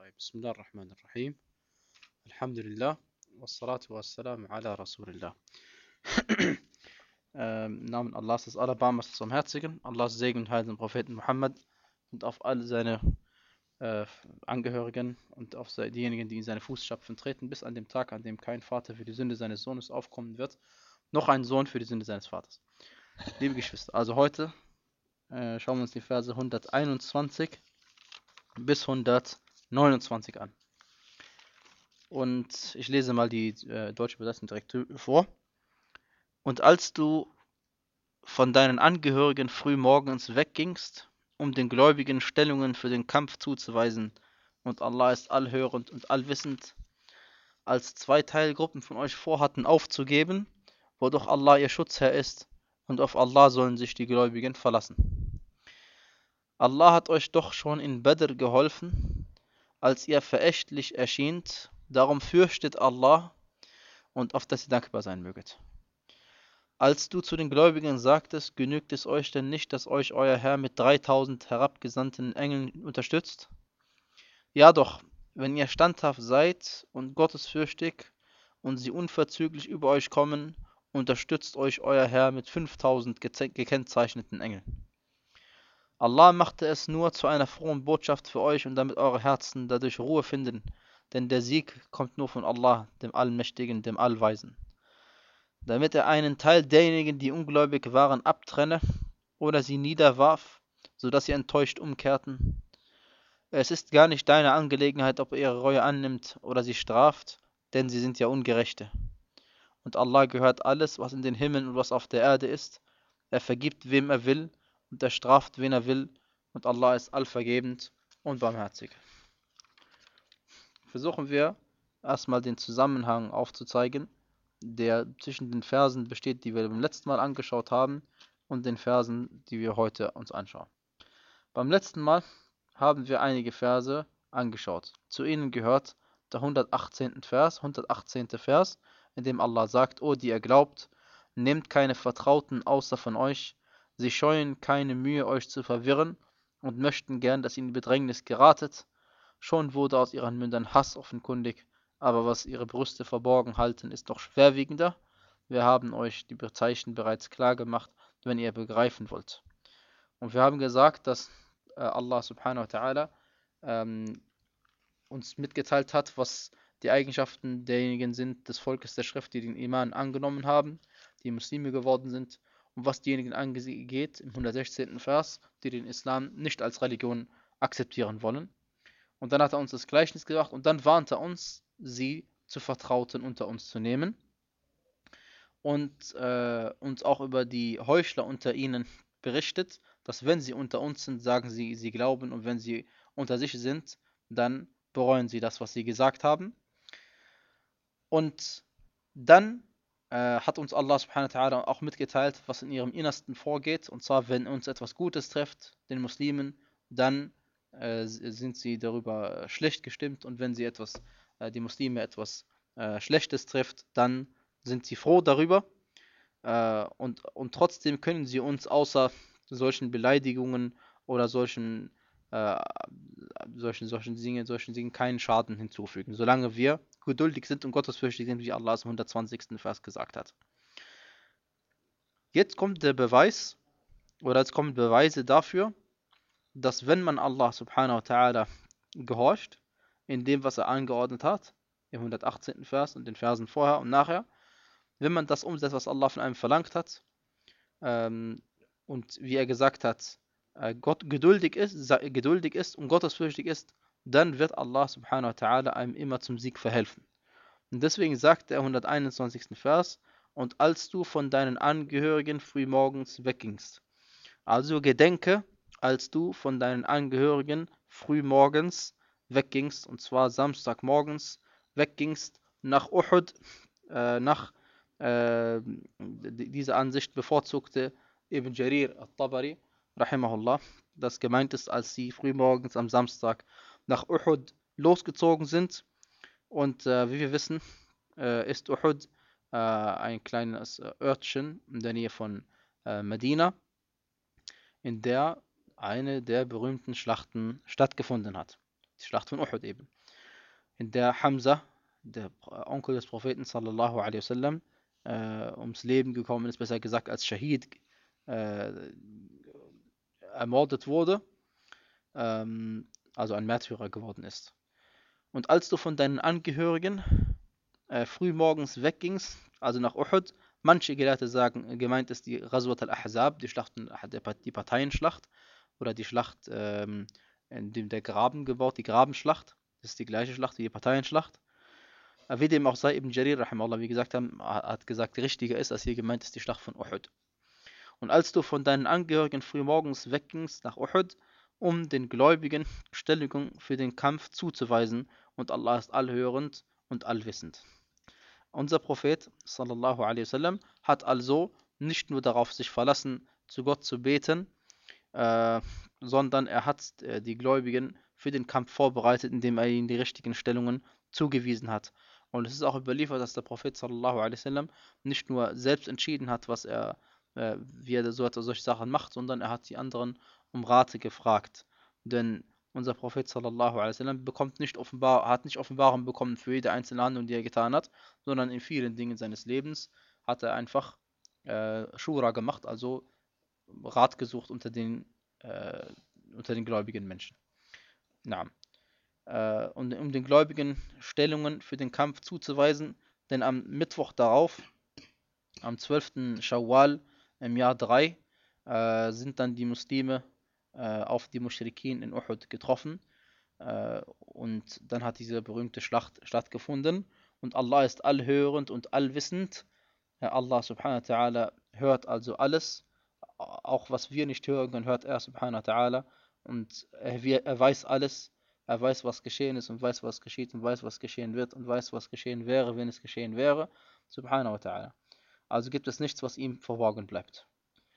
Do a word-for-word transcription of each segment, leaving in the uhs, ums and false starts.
طيب بسم الله الرحمن الرحيم. الحمد لله والصلاة والسلام ala Rasulillah. ähm, Im Namen Allahs des Allerbarmers des Barmherzigen, Allahs Segen und Heil dem Propheten Muhammad und auf all seine äh, Angehörigen und auf diejenigen, die in seine Fußstapfen treten, bis an dem Tag, an dem kein Vater für die Sünde seines Sohnes aufkommen wird, noch ein Sohn für die Sünde seines Vaters. Liebe Geschwister, also heute äh, schauen wir uns die Verse hunderteinundzwanzig bis hundertneunundzwanzig an. Und ich lese mal die äh, deutsche Übersetzung direkt vor. Und als du von deinen Angehörigen früh morgens weggingst, um den Gläubigen Stellungen für den Kampf zuzuweisen, und Allah ist allhörend und allwissend, als zwei Teilgruppen von euch vorhatten aufzugeben, wo doch Allah ihr Schutzherr ist, und auf Allah sollen sich die Gläubigen verlassen. Allah hat euch doch schon in Badr geholfen, als ihr verächtlich erschient, darum fürchtet Allah und auf das ihr dankbar sein möget. Als du zu den Gläubigen sagtest, genügt es euch denn nicht, dass euch euer Herr mit dreitausend herabgesandten Engeln unterstützt? Ja doch, wenn ihr standhaft seid und gottesfürchtig und sie unverzüglich über euch kommen, unterstützt euch euer Herr mit fünftausend gekennzeichneten Engeln. Allah machte es nur zu einer frohen Botschaft für euch und damit eure Herzen dadurch Ruhe finden, denn der Sieg kommt nur von Allah, dem Allmächtigen, dem Allweisen. Damit er einen Teil derjenigen, die ungläubig waren, abtrenne oder sie niederwarf, so dass sie enttäuscht umkehrten. Es ist gar nicht deine Angelegenheit, ob er ihre Reue annimmt oder sie straft, denn sie sind ja Ungerechte. Und Allah gehört alles, was in den Himmeln und was auf der Erde ist. Er vergibt, wem er will, und er straft, wen er will, und Allah ist allvergebend und barmherzig. Versuchen wir erstmal den Zusammenhang aufzuzeigen, der zwischen den Versen besteht, die wir beim letzten Mal angeschaut haben, und den Versen, die wir heute uns anschauen. Beim letzten Mal haben wir einige Verse angeschaut. Zu ihnen gehört der hundertachtzehnte Vers, hundertachtzehnte Vers, in dem Allah sagt: O, die ihr glaubt, nehmt keine Vertrauten außer von euch, sie scheuen keine Mühe, euch zu verwirren und möchten gern, dass ihr in Bedrängnis geratet. Schon wurde aus ihren Mündern Hass offenkundig, aber was ihre Brüste verborgen halten, ist noch schwerwiegender. Wir haben euch die Zeichen bereits klar gemacht, wenn ihr begreifen wollt. Und wir haben gesagt, dass äh, Allah subhanahu wa ta'ala ähm, uns mitgeteilt hat, was die Eigenschaften derjenigen sind, des Volkes der Schrift, die den Iman angenommen haben, die Muslime geworden sind, und was diejenigen angeht, im hundertsechzehnten Vers, die den Islam nicht als Religion akzeptieren wollen. Und dann hat er uns das Gleichnis gesagt und dann warnt er uns, sie zu Vertrauten unter uns zu nehmen und äh, uns auch über die Heuchler unter ihnen berichtet, dass wenn sie unter uns sind, sagen sie, sie glauben, und wenn sie unter sich sind, dann bereuen sie das, was sie gesagt haben. Und dann äh, hat uns Allah subhanahu wa ta'ala auch mitgeteilt, was in ihrem Innersten vorgeht, und zwar, wenn uns etwas Gutes trifft, den Muslimen, dann äh, sind sie darüber schlecht gestimmt, und wenn sie etwas, äh, die Muslime etwas äh, Schlechtes trifft, dann sind sie froh darüber, äh, und, und trotzdem können sie uns außer solchen Beleidigungen oder solchen äh, solchen, solchen Dingen, solchen Dingen keinen Schaden hinzufügen, solange wir geduldig sind und gottesfürchtig sind, wie Allah es im hundertzwanzigsten Vers gesagt hat. Jetzt kommt der Beweis, oder jetzt kommen Beweise dafür, dass wenn man Allah subhanahu wa ta'ala gehorcht, in dem, was er angeordnet hat, im hundertachtzehnten Vers und den Versen vorher und nachher, wenn man das umsetzt, was Allah von einem verlangt hat, ähm, und wie er gesagt hat, äh, Gott geduldig ist, geduldig ist und gottesfürchtig ist, dann wird Allah subhanahu wa ta'ala einem immer zum Sieg verhelfen. Und deswegen sagt der hunderteinundzwanzigste Vers: Und als du von deinen Angehörigen frühmorgens weggingst. Also gedenke, als du von deinen Angehörigen frühmorgens weggingst, und zwar Samstagmorgens weggingst nach Uhud, äh, nach äh, diese Ansicht bevorzugte Ibn Jarir al-Tabari, rahimahullah, das gemeint ist, als sie frühmorgens am Samstag nach Uhud losgezogen sind. Und äh, wie wir wissen, äh, ist Uhud äh, ein kleines Örtchen in der Nähe von äh, Medina, in der eine der berühmten Schlachten stattgefunden hat. die Schlacht von Uhud eben, in der Hamza, der Onkel des Propheten sallallahu alaihi wasallam, äh, ums Leben gekommen ist, besser gesagt als Shahid äh, ermordet wurde, ähm, also ein Märtyrer geworden ist. Und als du von deinen Angehörigen äh, frühmorgens weggingst, also nach Uhud, manche Gelehrte sagen, gemeint ist die Ghazwat al-Ahzab, die Schlacht, die Parteienschlacht oder die Schlacht, ähm, in dem der Graben gebaut, die Grabenschlacht, das ist die gleiche Schlacht wie die Parteienschlacht. Wie dem auch sei, Ibn Jarir, rahimallah, wie gesagt haben, hat gesagt, richtiger ist, als hier gemeint ist die Schlacht von Uhud. Und als du von deinen Angehörigen frühmorgens weggingst nach Uhud, um den Gläubigen Stellung für den Kampf zuzuweisen, und Allah ist allhörend und allwissend. Unser Prophet, sallallahu alaihi wasallam, hat also nicht nur darauf sich verlassen, zu Gott zu beten, äh, sondern er hat äh, die Gläubigen für den Kampf vorbereitet, indem er ihnen die richtigen Stellungen zugewiesen hat. Und es ist auch überliefert, dass der Prophet sallallahu alaihi wasallam nicht nur selbst entschieden hat, was er, äh, wie er so etwas, solche Sachen macht, sondern er hat die anderen um Rate gefragt. Denn unser Prophet sallallahu alaihi wasallam bekommt nicht offenbar, hat nicht Offenbarung bekommen für jede einzelne Handlung, die er getan hat, sondern in vielen Dingen seines Lebens hat er einfach äh, Shura gemacht, also Rat gesucht unter den, äh, unter den gläubigen Menschen. Na. Äh, und um den Gläubigen Stellungen für den Kampf zuzuweisen, denn am Mittwoch darauf, am zwölften Schawwal im Jahr drei, äh, sind dann die Muslime äh, auf die Muschrikin in Uhud getroffen, äh, und dann hat diese berühmte Schlacht stattgefunden, und Allah ist allhörend und allwissend. Ja, Allah subhanahu wa ta'ala hört also alles, auch was wir nicht hören können, hört er subhanahu wa ta'ala, und er, er weiß alles. Er weiß, was geschehen ist und weiß, was geschieht und weiß, was geschehen wird und weiß, was geschehen wäre, wenn es geschehen wäre. Subhanahu wa ta'ala. Also gibt es nichts, was ihm verborgen bleibt.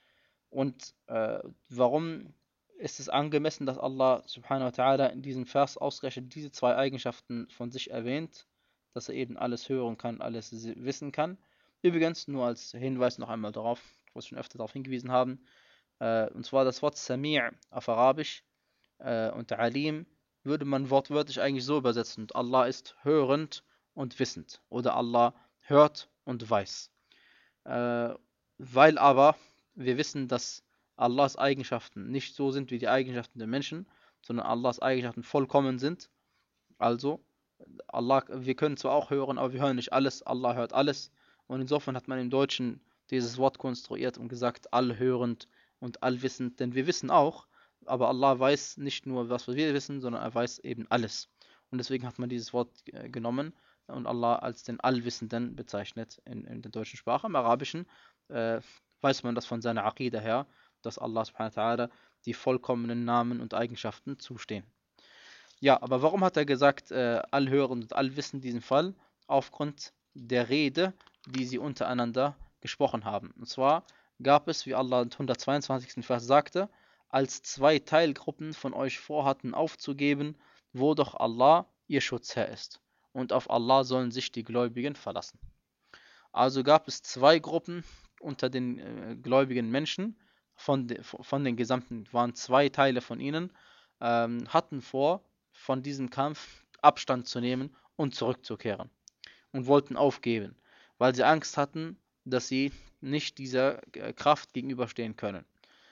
Und äh, warum ist es angemessen, dass Allah subhanahu wa ta'ala in diesem Vers ausgerechnet diese zwei Eigenschaften von sich erwähnt, dass er eben alles hören kann, alles wissen kann? Übrigens, nur als Hinweis noch einmal darauf, wo wir schon öfter darauf hingewiesen haben, äh, und zwar das Wort Sami' auf Arabisch äh, und Alim würde man wortwörtlich eigentlich so übersetzen: Allah ist hörend und wissend, oder Allah hört und weiß. Äh, weil aber wir wissen, dass Allahs Eigenschaften nicht so sind wie die Eigenschaften der Menschen, sondern Allahs Eigenschaften vollkommen sind. Also, Allah, wir können zwar auch hören, aber wir hören nicht alles. Allah hört alles. Und insofern hat man im Deutschen dieses Wort konstruiert und gesagt, allhörend und allwissend, denn wir wissen auch, aber Allah weiß nicht nur, was wir wissen, sondern er weiß eben alles. Und deswegen hat man dieses Wort äh, genommen und Allah als den Allwissenden bezeichnet in, in der deutschen Sprache. Im Arabischen äh, weiß man das von seiner Aqidah her, dass Allah subhanahu wa ta'ala die vollkommenen Namen und Eigenschaften zustehen. Ja, aber warum hat er gesagt, äh, allhörend und allwissend in diesem Fall? Aufgrund der Rede, die sie untereinander gesprochen haben. Und zwar gab es, wie Allah im hundertzweiundzwanzigsten Vers sagte, als zwei Teilgruppen von euch vorhatten aufzugeben, wo doch Allah ihr Schutzherr ist. Und auf Allah sollen sich die Gläubigen verlassen. Also gab es zwei Gruppen unter den äh, gläubigen Menschen, von, de, von den gesamten, waren zwei Teile von ihnen, ähm, hatten vor, von diesem Kampf Abstand zu nehmen und zurückzukehren. Und wollten aufgeben, weil sie Angst hatten, dass sie nicht dieser äh, Kraft gegenüberstehen können.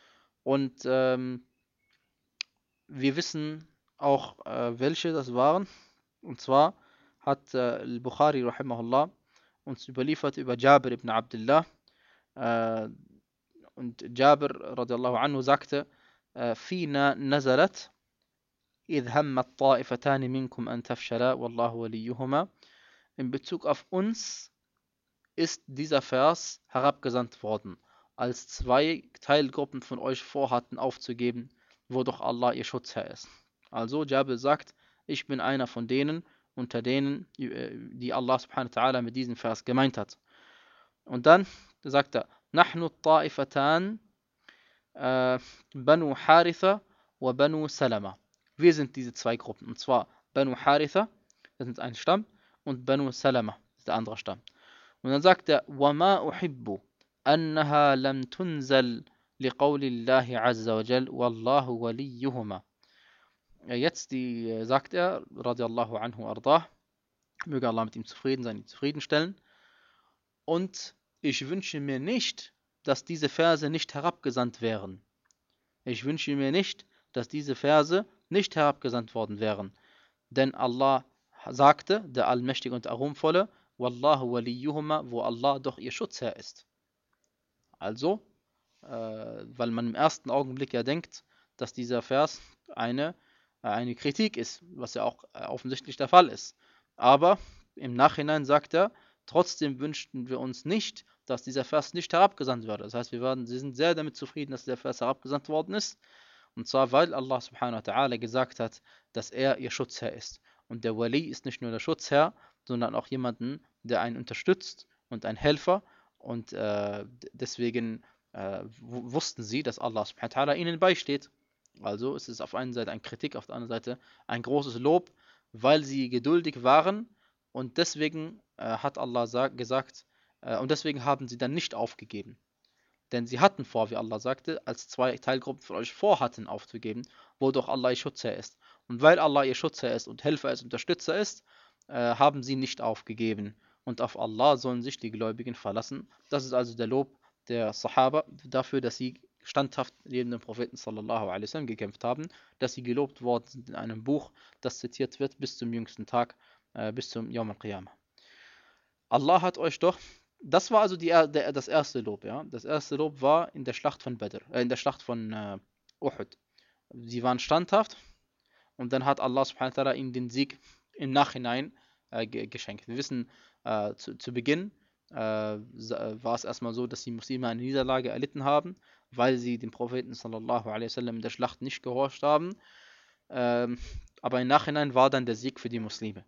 Und ähm, wir wissen auch, äh, welche das waren. Und zwar hat äh, Al-Bukhari rahimahullah uns überliefert über Jabir ibn Abdullah. Äh, und Jabir radiallahu anhu sagte, Fina nazalat, idh hammat ta'ifatani minkum an tafshala, wallahu waliyuhuma. In Bezug auf uns ist dieser Vers herabgesandt worden, als zwei Teilgruppen von euch vorhatten aufzugeben, wo doch Allah ihr Schutzherr ist. Also Jabir sagt, ich bin einer von denen, unter denen, die Allah subhanahu wa ta'ala mit diesem Vers gemeint hat. Und dann sagt er, Nahnu ta'ifatan äh, Banu Haritha wa Banu Salama. Wir sind diese zwei Gruppen, und zwar Banu Haritha, das ist ein Stamm, und Banu Salama, das ist der andere Stamm. Und dann sagt er, وَمَا أُحِبُّ أَنَّهَا لَمْ تُنْزَلْ لِقَوْلِ اللَّهِ عَزَّ وَجَلْ وَاللَّهُ وَلِيُّهُمَا. Ja, jetzt die, äh, sagt er, radiallahu anhu ardah, möge Allah mit ihm zufrieden sein, ihn zufriedenstellen. Und ich wünsche mir nicht, dass diese Verse nicht herabgesandt wären. Ich wünsche mir nicht, dass diese Verse nicht herabgesandt worden wären. Denn Allah sagte, der Allmächtige und Ruhmvolle, Wallahu waliyuhuma, wo Allah doch ihr Schutzherr ist. Also, äh, weil man im ersten Augenblick ja denkt, dass dieser Vers eine, äh, eine Kritik ist, was ja auch äh, offensichtlich der Fall ist. Aber im Nachhinein sagt er, trotzdem wünschten wir uns nicht, dass dieser Vers nicht herabgesandt wird. Das heißt, wir, werden, wir sind sehr damit zufrieden, dass der Vers herabgesandt worden ist. Und zwar, weil Allah subhanahu wa ta'ala gesagt hat, dass er ihr Schutzherr ist. Und der Wali ist nicht nur der Schutzherr, sondern auch jemanden, der einen unterstützt und ein Helfer. Und äh, deswegen äh, wussten sie, dass Allah subhanahu wa ta'ala ihnen beisteht. Also es ist auf einer Seite eine Kritik, auf der anderen Seite ein großes Lob, weil sie geduldig waren. Und deswegen äh, hat Allah gesagt, äh, und deswegen haben sie dann nicht aufgegeben. Denn sie hatten vor, wie Allah sagte, als zwei Teilgruppen von euch vorhatten aufzugeben, wodurch Allah ihr Schutzherr ist. Und weil Allah ihr Schutzherr ist und Helfer ist, Unterstützer ist, äh, haben sie nicht aufgegeben. Und auf Allah sollen sich die Gläubigen verlassen. Das ist also der Lob der Sahaba dafür, dass sie standhaft neben dem Propheten sallallahu alaihi wasallam gekämpft haben, dass sie gelobt worden sind in einem Buch, das zitiert wird bis zum jüngsten Tag, äh, bis zum Yawm al-Qiyamah. Allah hat euch doch, das war also die, der, das erste Lob, ja. Das erste Lob war in der Schlacht von Badr, äh, in der Schlacht von äh, Uhud. Sie waren standhaft und dann hat Allah subhanahu wa ta'ala ihnen den Sieg im Nachhinein äh, geschenkt. Wir wissen, äh, zu, zu Beginn äh, war es erstmal so, dass die Muslime eine Niederlage erlitten haben, weil sie dem Propheten sallallahu alaihi wasallam in der Schlacht nicht gehorcht haben. Ähm, aber im Nachhinein war dann der Sieg für die Muslime.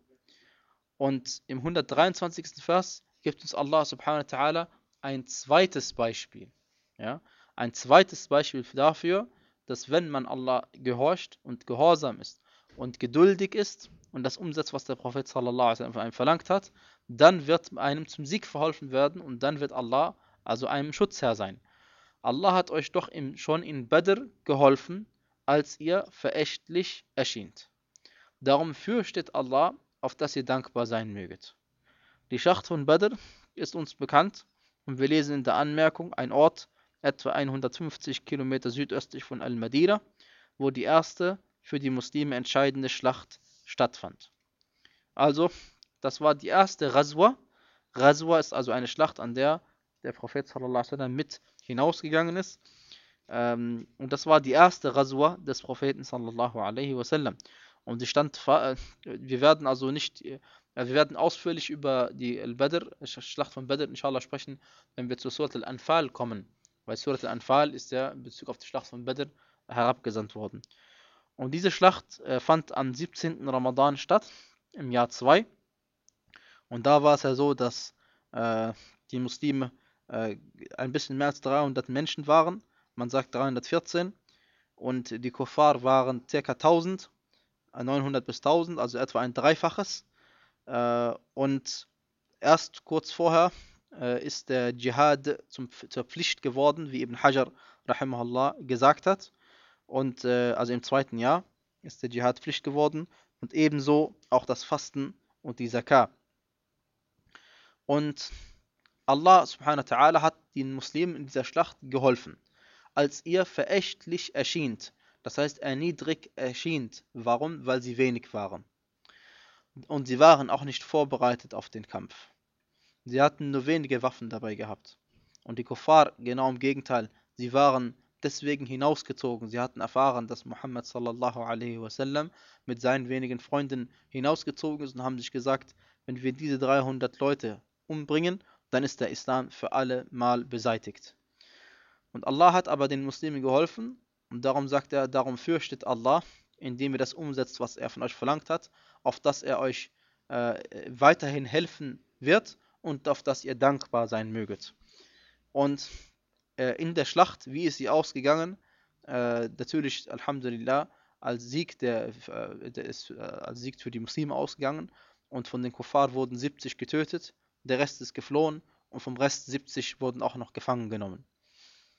Und im hundertdreiundzwanzigsten Vers gibt uns Allah subhanahu wa ta'ala ein zweites Beispiel. Ja? Ein zweites Beispiel dafür, dass wenn man Allah gehorcht und gehorsam ist und geduldig ist und das umsetzt, was der Prophet sallallahu alaihi wasallam von einem verlangt hat, dann wird einem zum Sieg verholfen werden und dann wird Allah also einem Schutzherr sein. Allah hat euch doch im, schon in Badr geholfen, als ihr verächtlich erschien. Darum fürchtet Allah, auf das ihr dankbar sein möget. Die Schlacht von Badr ist uns bekannt und wir lesen in der Anmerkung ein Ort etwa hundertfünfzig Kilometer südöstlich von Al-Madina, wo die erste für die Muslime entscheidende Schlacht stattfand. Also, das war die erste Ghazwa. Ghazwa ist also eine Schlacht, an der der Prophet sallallahu alaihi wasallam mit hinausgegangen ist. Ähm, und das war die erste Ghazwa des Propheten sallallahu alaihi wasallam. Und sie stand, wir werden also nicht, wir werden ausführlich über die Al-Badr, Schlacht von Badr inshallah sprechen, wenn wir zu Surat Al-Anfal kommen. Weil Surat Al-Anfal ist ja in Bezug auf die Schlacht von Badr herabgesandt worden. Und diese Schlacht äh, fand am siebzehnten Ramadan statt, im Jahr zwei. Und da war es ja so, dass äh, die Muslime äh, ein bisschen mehr als dreihundert Menschen waren. Man sagt dreihundertvierzehn. Und die Kuffar waren ca. tausend. neunhundert bis tausend, also etwa ein Dreifaches. Äh, und erst kurz vorher äh, ist der Dschihad zum, zur Pflicht geworden, wie Ibn Hajar rahimahullah gesagt hat. Und äh, also im zweiten Jahr ist der Dschihad Pflicht geworden und ebenso auch das Fasten und die Zakah. Und Allah subhanahu wa ta'ala hat den Muslimen in dieser Schlacht geholfen, als ihr verächtlich erschien. Das heißt, erniedrig erschien. Warum? Weil sie wenig waren. Und sie waren auch nicht vorbereitet auf den Kampf. Sie hatten nur wenige Waffen dabei gehabt. Und die Kuffar, genau im Gegenteil, sie waren deswegen hinausgezogen. Sie hatten erfahren, dass Muhammad sallallahu alaihi wasallam mit seinen wenigen Freunden hinausgezogen ist und haben sich gesagt, wenn wir diese dreihundert Leute umbringen, dann ist der Islam für alle Mal beseitigt. Und Allah hat aber den Muslimen geholfen und darum sagt er, darum fürchtet Allah, indem ihr das umsetzt, was er von euch verlangt hat, auf dass er euch äh, weiterhin helfen wird und auf dass ihr dankbar sein möget. Und äh, in der Schlacht, wie ist sie ausgegangen? Äh, natürlich, Alhamdulillah, als Sieg, der, äh, der ist äh, als Sieg für die Muslime ausgegangen und von den Kuffar wurden siebzig getötet, der Rest ist geflohen und vom Rest siebzig wurden auch noch gefangen genommen.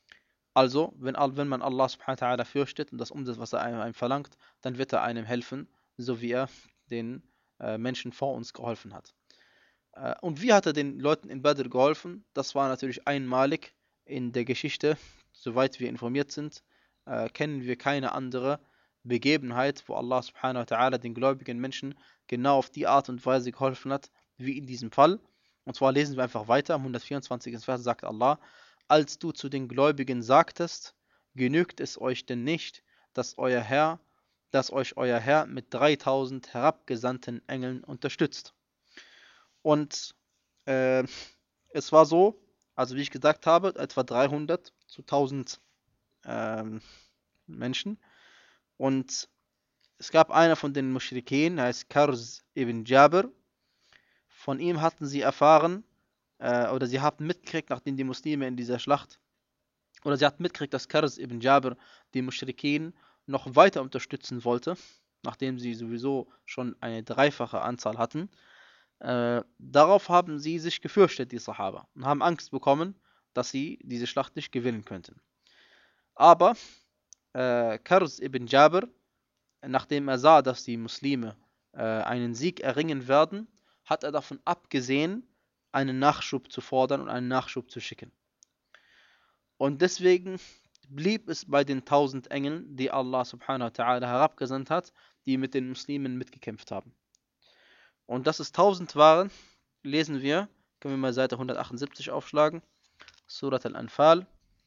Also, wenn, wenn man Allah subhanahu wa ta'ala fürchtet und das umsetzt, was er einem, einem verlangt, dann wird er einem helfen, so wie er den äh, Menschen vor uns geholfen hat. Äh, und wie hat er den Leuten in Badr geholfen? Das war natürlich einmalig in der Geschichte. Soweit wir informiert sind, äh, kennen wir keine andere Begebenheit, wo Allah subhanahu wa ta'ala den gläubigen Menschen genau auf die Art und Weise geholfen hat, wie in diesem Fall. Und zwar lesen wir einfach weiter. Am hundertvierundzwanzigsten Vers sagt Allah: Als du zu den Gläubigen sagtest, genügt es euch denn nicht, dass euer Herr, dass euch euer Herr mit dreitausend herabgesandten Engeln unterstützt. Und äh, es war so, also wie ich gesagt habe, etwa dreihundert zu tausend ähm, Menschen. Und es gab einer von den Muschrikeen, der heißt Karz ibn Jabir. Von ihm hatten sie erfahren, äh, oder sie hatten mitgekriegt, nachdem die Muslime in dieser Schlacht, oder sie hatten mitgekriegt, dass Karz ibn Jabir die Muschrikeen noch weiter unterstützen wollte, nachdem sie sowieso schon eine dreifache Anzahl hatten. Äh, darauf haben sie sich gefürchtet, die Sahaba, und haben Angst bekommen, dass sie diese Schlacht nicht gewinnen könnten. Aber äh, Karz ibn Jabir, nachdem er sah, dass die Muslime äh, einen Sieg erringen werden, hat er davon abgesehen, einen Nachschub zu fordern und einen Nachschub zu schicken. Und deswegen blieb es bei den tausend Engeln, die Allah subhanahu wa ta'ala herabgesandt hat, die mit den Muslimen mitgekämpft haben. Und dass es tausend waren, lesen wir, können wir mal Seite hundertachtundsiebzig aufschlagen, Surat al-Anfal.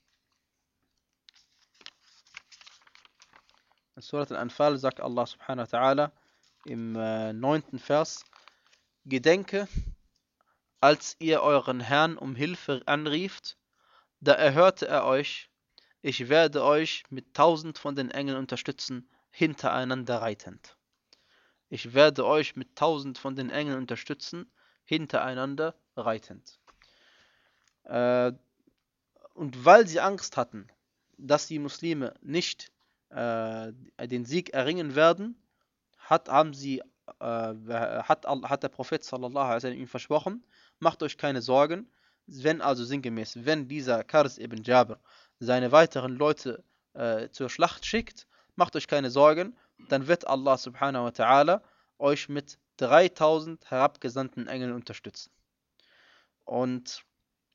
In Surat al-Anfal sagt Allah subhanahu wa ta'ala im äh, neunten Vers: Gedenke, als ihr euren Herrn um Hilfe anrieft, da erhörte er euch: Ich werde euch mit tausend von den Engeln unterstützen, hintereinander reitend. Ich werde euch mit tausend von den Engeln unterstützen, hintereinander reitend. Äh, und weil sie Angst hatten, dass die Muslime nicht äh, den Sieg erringen werden, hat, haben sie, äh, hat, hat der Prophet sallallahu alaihi wasallam ihnen versprochen: Macht euch keine Sorgen, wenn also sinngemäß, wenn dieser Karz ibn Jabir seine weiteren Leute äh, zur Schlacht schickt, macht euch keine Sorgen, dann wird Allah subhanahu wa ta'ala euch mit dreitausend herabgesandten Engeln unterstützen. Und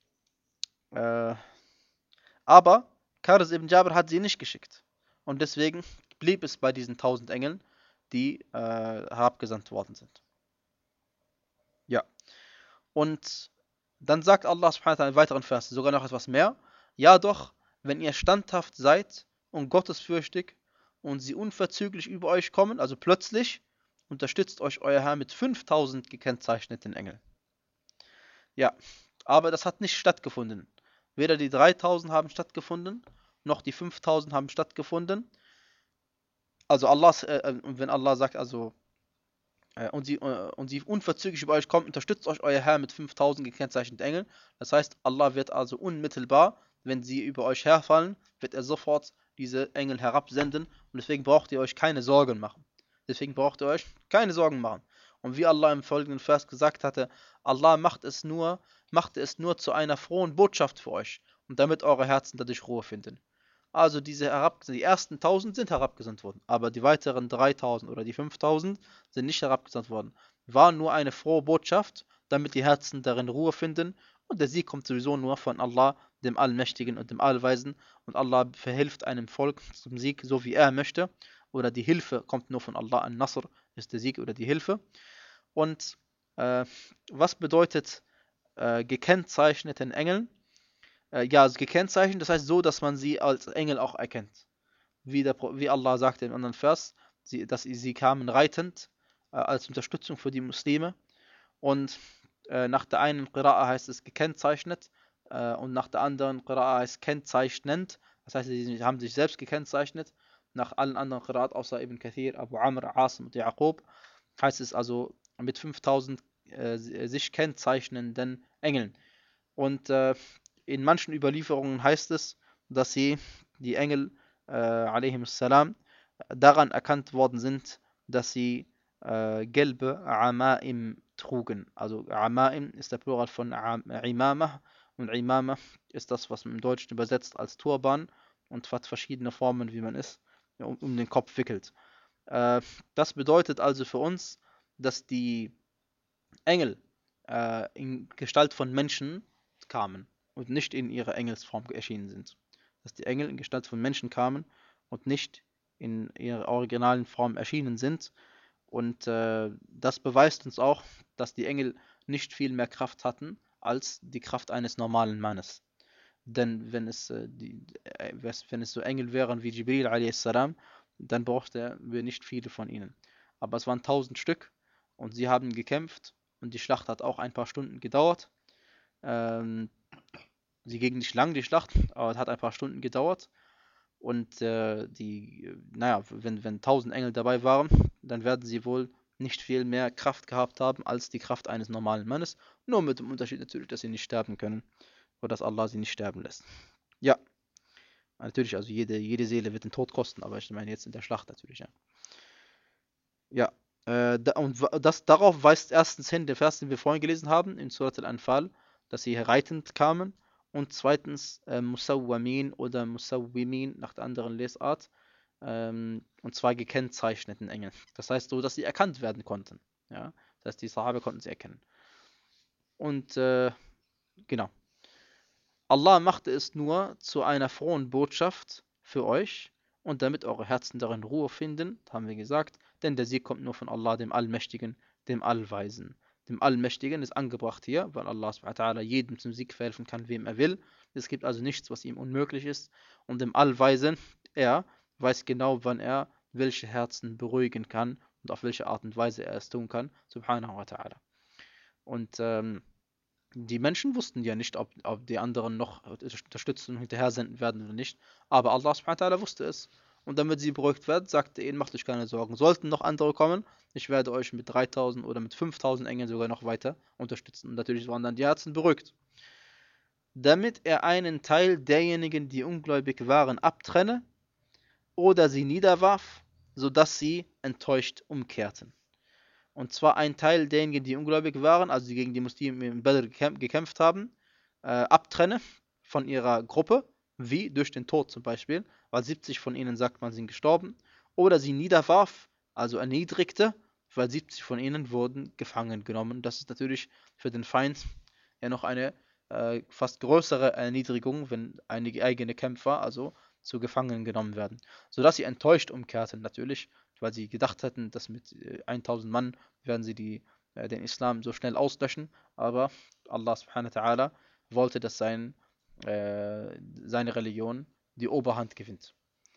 äh, aber Karz ibn Jabir hat sie nicht geschickt. Und deswegen blieb es bei diesen tausend Engeln, die äh, herabgesandt worden sind. Ja. Und dann sagt Allah subhanahu wa ta'ala in weiteren Vers sogar noch etwas mehr. Ja doch, wenn ihr standhaft seid und gottesfürchtig und sie unverzüglich über euch kommen, also plötzlich, unterstützt euch euer Herr mit fünftausend gekennzeichneten Engeln. Ja, aber das hat nicht stattgefunden. Weder die dreitausend haben stattgefunden, noch die fünftausend haben stattgefunden. Also Allah, äh, wenn Allah sagt, also äh, und, sie, äh, und sie unverzüglich über euch kommen, unterstützt euch euer Herr mit fünftausend gekennzeichneten Engeln. Das heißt, Allah wird also unmittelbar, wenn sie über euch herfallen, wird er sofort diese Engel herabsenden. Und deswegen braucht ihr euch keine Sorgen machen. Deswegen braucht ihr euch keine Sorgen machen. Und wie Allah im folgenden Vers gesagt hatte, Allah macht es nur, machte es nur zu einer frohen Botschaft für euch, und damit eure Herzen dadurch Ruhe finden. Also diese herab, die ersten tausend sind herabgesandt worden, aber die weiteren dreitausend oder die fünftausend sind nicht herabgesandt worden. War nur eine frohe Botschaft, damit die Herzen darin Ruhe finden, und der Sieg kommt sowieso nur von Allah, dem Allmächtigen und dem Allweisen, und Allah verhilft einem Volk zum Sieg, so wie er möchte, oder die Hilfe kommt nur von Allah. An-Nasr ist der Sieg oder die Hilfe. Und äh, was bedeutet äh, gekennzeichneten Engeln? Äh, ja, also gekennzeichnet, das heißt so, dass man sie als Engel auch erkennt. Wie, der, wie Allah sagte im anderen Vers, sie, dass sie kamen reitend äh, als Unterstützung für die Muslime. Und äh, nach der einen Qira'a heißt es gekennzeichnet äh, und nach der anderen Qira'a heißt es kennzeichnend. Das heißt, sie haben sich selbst gekennzeichnet. Nach allen anderen Qira'at außer Ibn Kathir, Abu Amr, Asim und Yaqub heißt es also mit fünftausend äh, sich kennzeichnenden Engeln. Und äh, in manchen Überlieferungen heißt es, dass sie, die Engel, äh, alaihimussalam, daran erkannt worden sind, dass sie äh, gelbe Amaim trugen. Also Amaim ist der Plural von Imamah, und Imamah ist das, was man im Deutschen übersetzt als Turban, und hat verschiedene Formen, wie man es um, um den Kopf wickelt. Äh, das bedeutet also für uns, dass die Engel äh, in Gestalt von Menschen kamen und nicht in ihrer Engelsform erschienen sind. Dass die Engel in Gestalt von Menschen kamen und nicht in ihrer originalen Form erschienen sind. Und äh, das beweist uns auch, dass die Engel nicht viel mehr Kraft hatten als die Kraft eines normalen Mannes. Denn wenn es, äh, die, äh, wenn es so Engel wären wie Jibril a s, dann brauchte wir nicht viele von ihnen. Aber es waren tausend Stück und sie haben gekämpft und die Schlacht hat auch ein paar Stunden gedauert. Ähm, sie ging nicht lang, die Schlacht, aber es hat ein paar Stunden gedauert. Und äh, die, naja, wenn, wenn tausend Engel dabei waren, dann werden sie wohl nicht viel mehr Kraft gehabt haben als die Kraft eines normalen Mannes. Nur mit dem Unterschied natürlich, dass sie nicht sterben können oder dass Allah sie nicht sterben lässt. Ja, natürlich, also jede, jede Seele wird den Tod kosten, aber ich meine jetzt in der Schlacht natürlich, ja. Ja, äh, da, und das, darauf weist erstens hin der Vers, den wir vorhin gelesen haben, in Surat al-Anfal, dass sie reitend kamen. Und zweitens äh, Musawwamin oder Musawwimin nach der anderen Lesart. Ähm, und zwar gekennzeichneten Engeln. Das heißt so, dass sie erkannt werden konnten. Ja? Das heißt, die Sahabe konnten sie erkennen. Und äh, genau. Allah machte es nur zu einer frohen Botschaft für euch und damit eure Herzen darin Ruhe finden, haben wir gesagt, denn der Sieg kommt nur von Allah, dem Allmächtigen, dem Allweisen. Dem Allmächtigen ist angebracht hier, weil Allah subhanahu wa ta'ala jedem zum Sieg verhelfen kann, wem er will. Es gibt also nichts, was ihm unmöglich ist. Und dem Allweisen, er weiß genau, wann er welche Herzen beruhigen kann und auf welche Art und Weise er es tun kann, subhanahu wa ta'ala. Und ähm, die Menschen wussten ja nicht, ob, ob die anderen noch unterstützen und hinterher senden werden oder nicht. Aber Allah subhanahu wa ta'ala wusste es. Und damit sie beruhigt werden, sagte er ihnen, macht euch keine Sorgen. Sollten noch andere kommen, ich werde euch mit dreitausend oder mit fünftausend Engeln sogar noch weiter unterstützen. Und natürlich waren dann die Herzen beruhigt. Damit er einen Teil derjenigen, die ungläubig waren, abtrenne oder sie niederwarf, sodass sie enttäuscht umkehrten. Und zwar ein Teil derjenigen, die ungläubig waren, also die gegen die Muslime in Badr gekämpft haben, äh, abtrenne von ihrer Gruppe, wie durch den Tod zum Beispiel, weil siebzig von ihnen, sagt man, sind gestorben, oder sie niederwarf, also erniedrigte, weil siebzig von ihnen wurden gefangen genommen. Das ist natürlich für den Feind ja noch eine äh, fast größere Erniedrigung, wenn einige eigene Kämpfer also zu Gefangenen genommen werden, sodass sie enttäuscht umkehrten natürlich, weil sie gedacht hätten, dass mit äh, tausend Mann werden sie die, äh, den Islam so schnell auslöschen, aber Allah subhanahu wa ta'ala wollte, dass sein, äh, seine Religion die Oberhand gewinnt.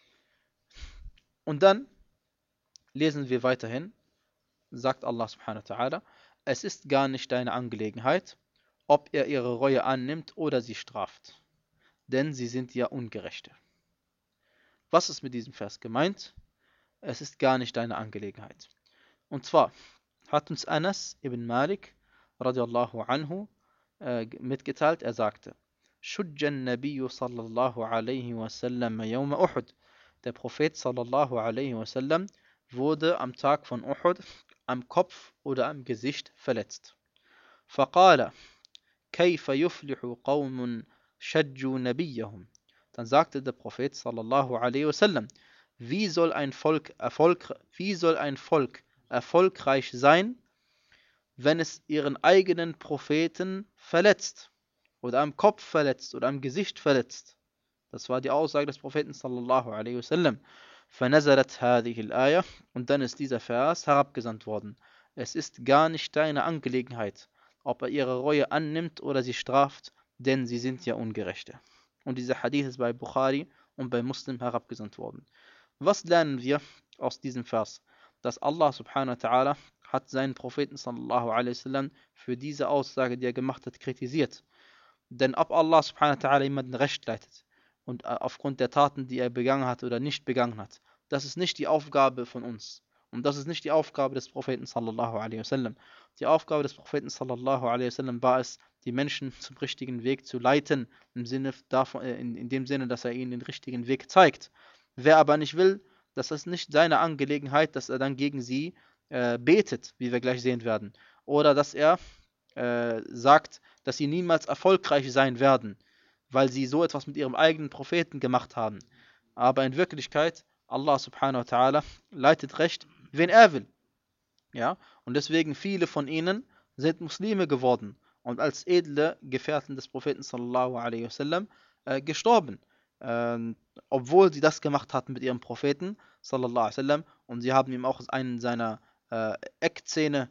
Und dann lesen wir weiterhin, sagt Allah subhanahu wa ta'ala, es ist gar nicht deine Angelegenheit, ob er ihre Reue annimmt oder sie straft, denn sie sind ja Ungerechte. Was ist mit diesem Vers gemeint? Es ist gar nicht deine Angelegenheit. Und zwar hat uns Anas ibn Malik radiallahu anhu äh, mitgeteilt, er sagte, Shujjan Nabiyyu sallallahu alaihi wasallam yawma Uhud. Der Prophet sallallahu alaihi wasallam wurde am Tag von Uhud am Kopf oder am Gesicht verletzt. فقال كيف يفلح قوم شجوا نبيهم. Dann sagte der Prophet sallallahu alaihi wasallam, wie soll ein Volk Erfolg, wie soll ein Volk erfolgreich sein, wenn es ihren eigenen Propheten verletzt oder am Kopf verletzt oder am Gesicht verletzt. Das war die Aussage des Propheten sallallahu alaihi wasallam. فنزلت هذه الآية und dann ist dieser Vers herabgesandt worden. Es ist gar nicht deine Angelegenheit, ob er ihre Reue annimmt oder sie straft, denn sie sind ja Ungerechte. Und dieser Hadith ist bei Bukhari und bei Muslim herabgesandt worden. Was lernen wir aus diesem Vers? Dass Allah subhanahu wa ta'ala hat seinen Propheten sallallahu alaihi wasallam für diese Aussage, die er gemacht hat, kritisiert. Denn ob Allah subhanahu wa ta'ala jemanden recht leitet und aufgrund der Taten, die er begangen hat oder nicht begangen hat, das ist nicht die Aufgabe von uns. Und das ist nicht die Aufgabe des Propheten sallallahu alaihi wasallam. Die Aufgabe des Propheten sallallahu alaihi wasallam war es, die Menschen zum richtigen Weg zu leiten, im Sinne davon, in, in dem Sinne, dass er ihnen den richtigen Weg zeigt. Wer aber nicht will, das ist nicht seine Angelegenheit, dass er dann gegen sie äh, betet, wie wir gleich sehen werden. Oder dass er äh, sagt, dass sie niemals erfolgreich sein werden, weil sie so etwas mit ihrem eigenen Propheten gemacht haben. aber in Wirklichkeit, Allah subhanahu wa ta'ala leitet recht, wen er will. Ja, und deswegen viele von ihnen sind Muslime geworden und als edle Gefährten des Propheten sallallahu alaihi wasallam äh, gestorben. Ähm, obwohl sie das gemacht hatten mit ihrem Propheten sallallahu alaihi wasallam und sie haben ihm auch einen seiner äh, Eckzähne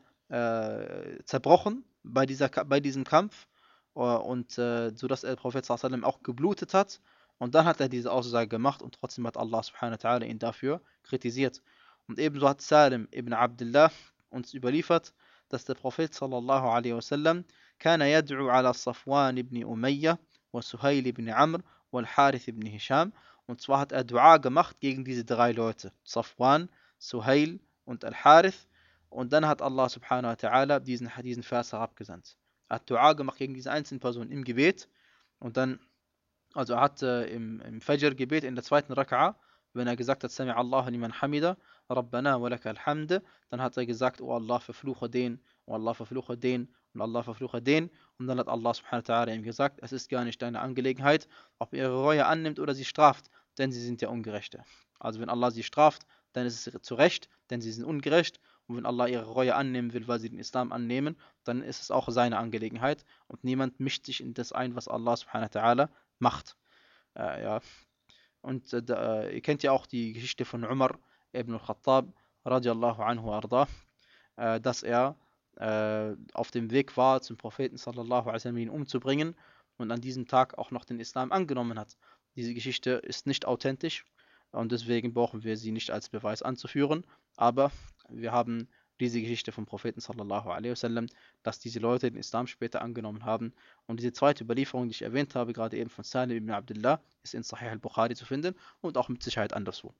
äh, zerbrochen bei, dieser, bei diesem Kampf äh, und äh, so dass der Prophet sallallahu alaihi wasallam auch geblutet hat und dann hat er diese Aussage gemacht und trotzdem hat Allah subhanahu wa ta'ala ihn dafür kritisiert. Und ebenso hat Salim ibn Abdullah uns überliefert, dass der Prophet sallallahu alaihi wasallam كان يدعو على صفوان بن أمية وسهيل بن عمرو والحارث بن هشام und zwar hat er Dua gemacht gegen diese drei Leute, Safwan, Suhail und Al-Harith und dann hat Allah subhanahu wa ta'ala diesen, diesen Vers herabgesandt. Er hat Dua gemacht gegen diese einzelnen Personen im Gebet und dann, also er hat äh, im, im Fajr-Gebet in der zweiten Raka'a, wenn er gesagt hat, Sami Allahu liman hamida, Rabbana wa lakal hamd, dann hat er gesagt, oh Allah, verfluche den, oh Allah, verfluche den und Allah, verfluche den. Und dann hat Allah subhanahu wa ta'ala ihm gesagt, es ist gar nicht deine Angelegenheit, ob er ihre Reue annimmt oder sie straft, denn sie sind ja Ungerechte. Also wenn Allah sie straft, dann ist es zu Recht, denn sie sind ungerecht. Und wenn Allah ihre Reue annehmen will, weil sie den Islam annehmen, dann ist es auch seine Angelegenheit. Und niemand mischt sich in das ein, was Allah subhanahu wa ta'ala macht. Äh, ja. Und äh, da, ihr kennt ja auch die Geschichte von Umar ibn al-Khattab radiallahu anhu arda, äh, dass er äh, auf dem Weg war zum Propheten sallallahu alaihi wasallam ihn umzubringen und an diesem Tag auch noch den Islam angenommen hat. Diese Geschichte ist nicht authentisch und deswegen brauchen wir sie nicht als Beweis anzuführen, aber wir haben diese Geschichte vom Propheten sallallahu alaihi wasallam, dass diese Leute den Islam später angenommen haben. Und diese zweite Überlieferung, die ich erwähnt habe, gerade eben von Salim ibn Abdullah, ist in Sahih al-Bukhari zu finden und auch mit Sicherheit anderswo.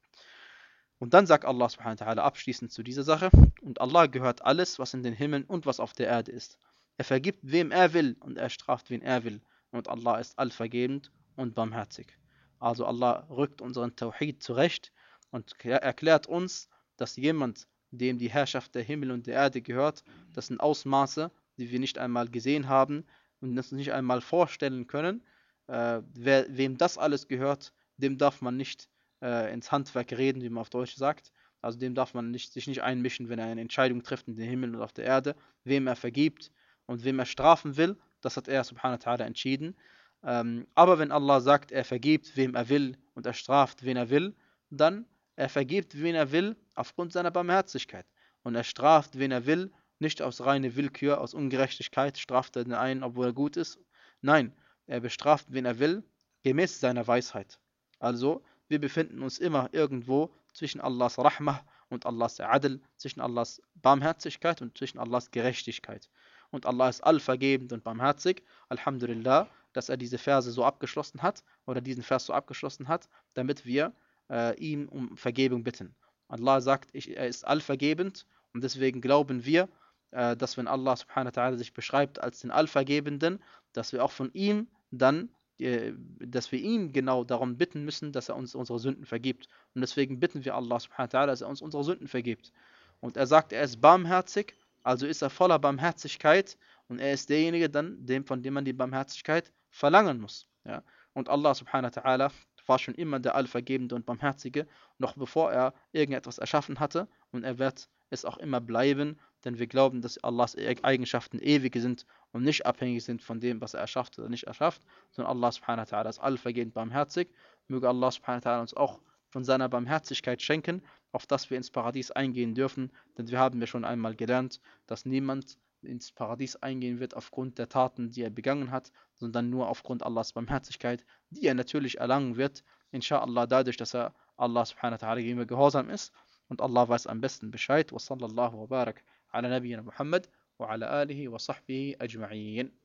Und dann sagt Allah subhanahu wa ta'ala abschließend zu dieser Sache, und Allah gehört alles, was in den Himmeln und was auf der Erde ist. Er vergibt, wem er will, und er straft, wen er will. Und Allah ist allvergebend und barmherzig. Also Allah rückt unseren Tawhid zurecht und erklärt uns, dass jemand, dem die Herrschaft der Himmel und der Erde gehört, das sind Ausmaße, die wir nicht einmal gesehen haben und uns nicht einmal vorstellen können. Äh, wer, wem das alles gehört, dem darf man nicht äh, ins Handwerk reden, wie man auf Deutsch sagt. Also dem darf man nicht, sich nicht einmischen, wenn er eine Entscheidung trifft in den Himmel und auf der Erde, wem er vergibt und wem er strafen will. Das hat er subhanahu wa ta'ala entschieden. Ähm, aber wenn Allah sagt, er vergibt, wem er will und er straft, wen er will, dann er vergibt, wen er will, aufgrund seiner Barmherzigkeit. Und er straft, wen er will, nicht aus reiner Willkür, aus Ungerechtigkeit straft er den einen, obwohl er gut ist. Nein, er bestraft, wen er will, gemäß seiner Weisheit. Also, wir befinden uns immer irgendwo zwischen Allahs Rahmah und Allahs Adl, zwischen Allahs Barmherzigkeit und zwischen Allahs Gerechtigkeit. Und Allah ist allvergebend und barmherzig. Alhamdulillah, dass er diese Verse so abgeschlossen hat, oder diesen Vers so abgeschlossen hat, damit wir äh, ihn um Vergebung bitten. Allah sagt, ich, er ist allvergebend und deswegen glauben wir, äh, dass wenn Allah subhanahu wa ta'ala sich beschreibt als den Allvergebenden, dass wir auch von ihm dann, äh, dass wir ihn genau darum bitten müssen, dass er uns unsere Sünden vergibt. Und deswegen bitten wir Allah subhanahu wa ta'ala, dass er uns unsere Sünden vergibt. Und er sagt, er ist barmherzig, also ist er voller Barmherzigkeit und er ist derjenige dann, dem, von dem man die Barmherzigkeit verlangen muss. Ja? Und Allah subhanahu wa ta'ala war schon immer der Allvergebende und Barmherzige, noch bevor er irgendetwas erschaffen hatte und er wird es auch immer bleiben, denn wir glauben, dass Allahs Eigenschaften ewige sind und nicht abhängig sind von dem, was er erschafft oder nicht erschafft, sondern Allah subhanahu wa ta'ala ist allvergebend barmherzig. Möge Allah subhanahu wa ta'ala uns auch von seiner Barmherzigkeit schenken, auf dass wir ins Paradies eingehen dürfen, denn wir haben ja schon einmal gelernt, dass niemand ins Paradies eingehen wird aufgrund der Taten, die er begangen hat, sondern nur aufgrund Allahs Barmherzigkeit, die er natürlich erlangen wird, inshallah dadurch, dass er Allah subhanahu wa ta'ala gegenüber gehorsam ist und Allah weiß am besten Bescheid. Wa sallallahu wa barak ala nabiyyina Muhammad wa ala alihi wa sahbihi ajma'in.